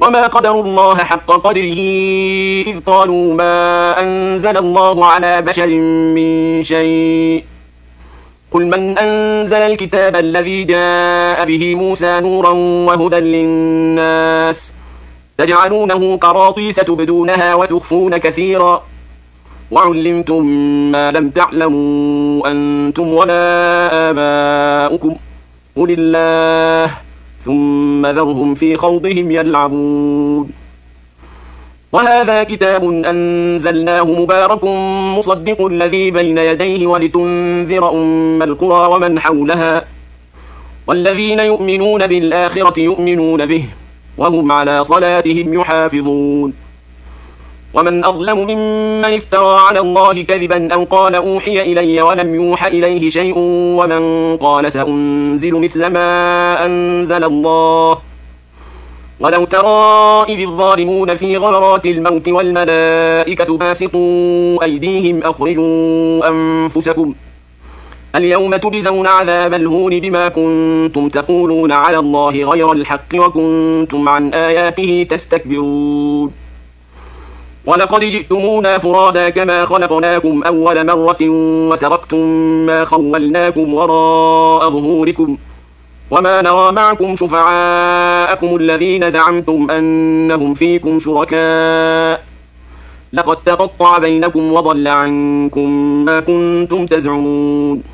وما قدروا الله حق قدره إذ قالوا ما أنزل الله على بشر من شيء قل من أنزل الكتاب الذي جاء به موسى نورا وهدى للناس تجعلونه قراطيس تبدونها وتخفون كثيرا وعلمتم ما لم تعلموا أنتم ولا آباؤكم قل الله ثم ذرهم في خوضهم يلعبون وهذا كتاب أنزلناه مبارك مصدق الذي بين يديه ولتنذر أم القرى ومن حولها والذين يؤمنون بالآخرة يؤمنون به وهم على صلاتهم يحافظون ومن أظلم ممن افترى على الله كذبا أو قال أوحي إلي ولم يوح إليه شيء ومن قال سأنزل مثل ما أنزل الله ولو ترى إذ الظالمون في غمرات الموت والملائكة باسطوا أيديهم أخرجوا أنفسكم اليوم تجزون عذاب الهون بما كنتم تقولون على الله غير الحق وكنتم عن آياته تستكبرون ولقد جئتمونا فرادا كما خلقناكم أول مرة وتركتم ما خولناكم وراء ظهوركم وما نرى معكم شفعاءكم الذين زعمتم أنهم فيكم شركاء لقد تقطع بينكم وضل عنكم ما كنتم تزعمون